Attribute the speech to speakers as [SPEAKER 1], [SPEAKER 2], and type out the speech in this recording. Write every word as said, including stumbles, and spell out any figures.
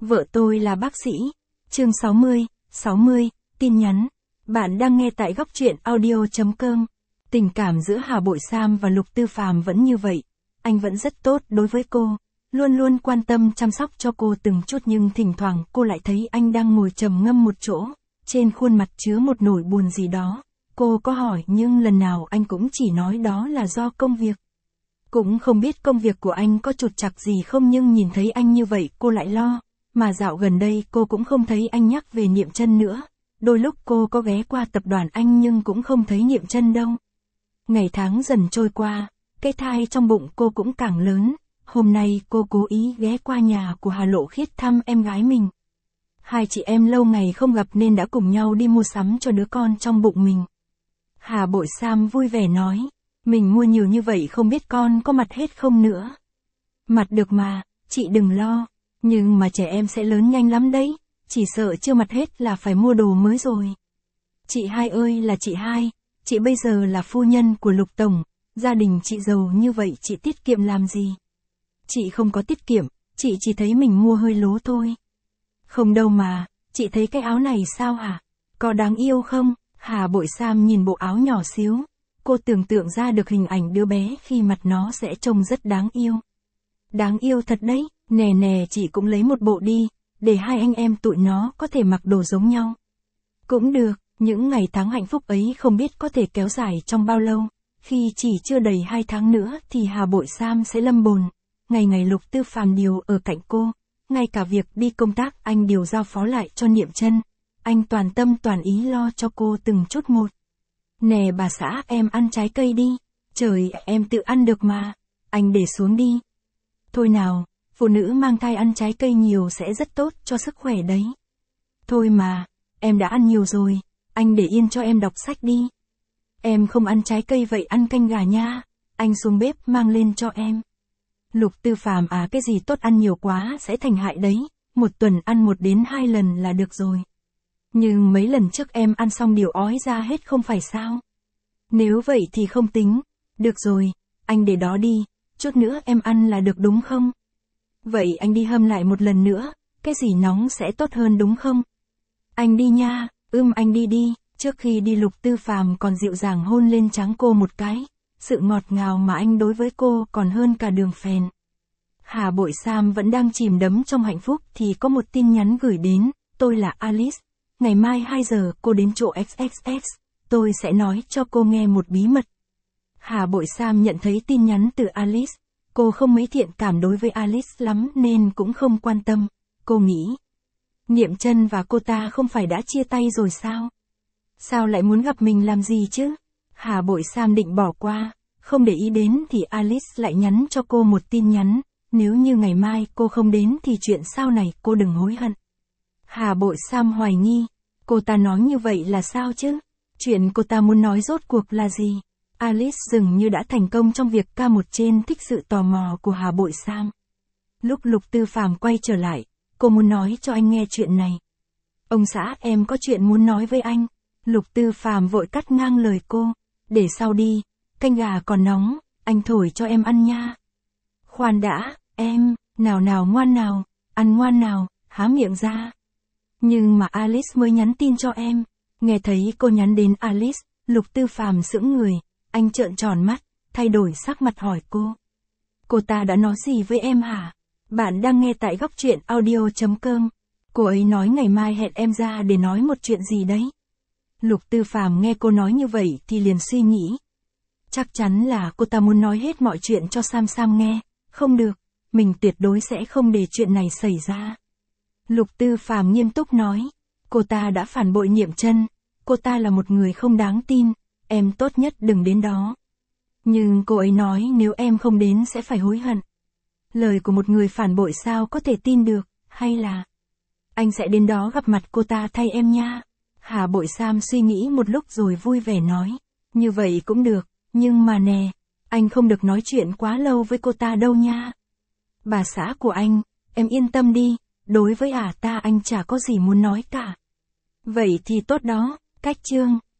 [SPEAKER 1] Vợ tôi là bác sĩ. Chương sáu mươi, sáu mươi, tin nhắn. Bạn đang nghe tại góc truyện audio chấm com. Tình cảm giữa Hà Bội Sam và Lục Tư Phàm vẫn như vậy. Anh vẫn rất tốt đối với cô, luôn luôn quan tâm chăm sóc cho cô từng chút, nhưng thỉnh thoảng cô lại thấy anh đang ngồi trầm ngâm một chỗ, trên khuôn mặt chứa một nỗi buồn gì đó. Cô có hỏi nhưng lần nào anh cũng chỉ nói đó là do công việc. Cũng không biết công việc của anh có trục trặc gì không, nhưng nhìn thấy anh như vậy cô lại lo. Mà dạo gần đây cô cũng không thấy anh nhắc về Niệm Chân nữa. Đôi lúc cô có ghé qua tập đoàn anh nhưng cũng không thấy Niệm Chân đâu. Ngày tháng dần trôi qua, cái thai trong bụng cô cũng càng lớn. Hôm nay cô cố ý ghé qua nhà của Hà Lộ Khiết thăm em gái mình. Hai chị em lâu ngày không gặp nên đã cùng nhau đi mua sắm cho đứa con trong bụng mình. Hà Bội Sam vui vẻ nói, mình mua nhiều như vậy không biết con có mặc hết không nữa. Mặc được mà, chị đừng lo. Nhưng mà trẻ em sẽ lớn nhanh lắm đấy, chỉ sợ chưa mặc hết là phải mua đồ mới rồi. Chị hai ơi là chị hai, chị bây giờ là phu nhân của Lục Tổng, gia đình chị giàu như vậy chị tiết kiệm làm gì? Chị không có tiết kiệm, chị chỉ thấy mình mua hơi lố thôi. Không đâu mà, chị thấy cái áo này sao hả? Có đáng yêu không? Hà Bội Sam nhìn bộ áo nhỏ xíu, cô tưởng tượng ra được hình ảnh đứa bé khi mặt nó sẽ trông rất đáng yêu. Đáng yêu thật đấy, nè nè chị cũng lấy một bộ đi, để hai anh em tụi nó có thể mặc đồ giống nhau. Cũng được, những ngày tháng hạnh phúc ấy không biết có thể kéo dài trong bao lâu, khi chỉ chưa đầy hai tháng nữa thì Hà Bội Sam sẽ lâm bồn. Ngày ngày Lục Tư Phàm điều ở cạnh cô, ngay cả việc đi công tác anh đều giao phó lại cho Niệm Chân. Anh toàn tâm toàn ý lo cho cô từng chút một. Nè bà xã em ăn trái cây đi, trời em tự ăn được mà, anh để xuống đi. Thôi nào, phụ nữ mang thai ăn trái cây nhiều sẽ rất tốt cho sức khỏe đấy. Thôi mà, em đã ăn nhiều rồi, anh để yên cho em đọc sách đi. Em không ăn trái cây vậy ăn canh gà nha, anh xuống bếp mang lên cho em. Lục Tư Phàm à, cái gì tốt ăn nhiều quá sẽ thành hại đấy, một tuần ăn một đến hai lần là được rồi. Nhưng mấy lần trước em ăn xong điều ói ra hết không phải sao? Nếu vậy thì không tính. Được rồi, anh để đó đi, chút nữa em ăn là được đúng không? Vậy anh đi hâm lại một lần nữa, cái gì nóng sẽ tốt hơn đúng không? Anh đi nha, ưm anh đi đi. Trước khi đi Lục Tư Phàm còn dịu dàng hôn lên trán cô một cái. Sự ngọt ngào mà anh đối với cô còn hơn cả đường phèn. Hà Bội Sam vẫn đang chìm đắm trong hạnh phúc thì có một tin nhắn gửi đến, tôi là Alice. Ngày mai hai giờ cô đến chỗ ích ích ích, tôi sẽ nói cho cô nghe một bí mật. Hà Bội Sam nhận thấy tin nhắn từ Alice, cô không mấy thiện cảm đối với Alice lắm nên cũng không quan tâm. Cô nghĩ, Niệm Chân và cô ta không phải đã chia tay rồi sao? Sao lại muốn gặp mình làm gì chứ? Hà Bội Sam định bỏ qua, không để ý đến thì Alice lại nhắn cho cô một tin nhắn, nếu như ngày mai cô không đến thì chuyện sau này cô đừng hối hận. Hà Bội Sam hoài nghi, cô ta nói như vậy là sao chứ? Chuyện cô ta muốn nói rốt cuộc là gì? Alice dường như đã thành công trong việc ca một trên thích sự tò mò của Hà Bội Sam. Lúc Lục Tư Phàm quay trở lại, cô muốn nói cho anh nghe chuyện này. Ông xã em có chuyện muốn nói với anh. Lục Tư Phàm vội cắt ngang lời cô, để sau đi, canh gà còn nóng, anh thổi cho em ăn nha. Khoan đã, em, nào nào ngoan nào, ăn ngoan nào, há miệng ra. Nhưng mà Alice mới nhắn tin cho em. Nghe thấy cô nhắn đến Alice, Lục Tư Phàm sững người, anh trợn tròn mắt, thay đổi sắc mặt hỏi cô. Cô ta đã nói gì với em hả? Bạn đang nghe tại góc truyện audio chấm com. Cô ấy nói ngày mai hẹn em ra để nói một chuyện gì đấy. Lục Tư Phàm nghe cô nói như vậy thì liền suy nghĩ. Chắc chắn là cô ta muốn nói hết mọi chuyện cho Sam Sam nghe. Không được, mình tuyệt đối sẽ không để chuyện này xảy ra. Lục Tư Phàm nghiêm túc nói, cô ta đã phản bội Niệm Chân, cô ta là một người không đáng tin, em tốt nhất đừng đến đó. Nhưng cô ấy nói nếu em không đến sẽ phải hối hận. Lời của một người phản bội sao có thể tin được, hay là anh sẽ đến đó gặp mặt cô ta thay em nha. Hà Bội Sam suy nghĩ một lúc rồi vui vẻ nói, như vậy cũng được, nhưng mà nè, anh không được nói chuyện quá lâu với cô ta đâu nha. Bà xã của anh, em yên tâm đi, đối với ả ta anh chả có gì muốn nói cả. Vậy thì tốt đó, cách chương.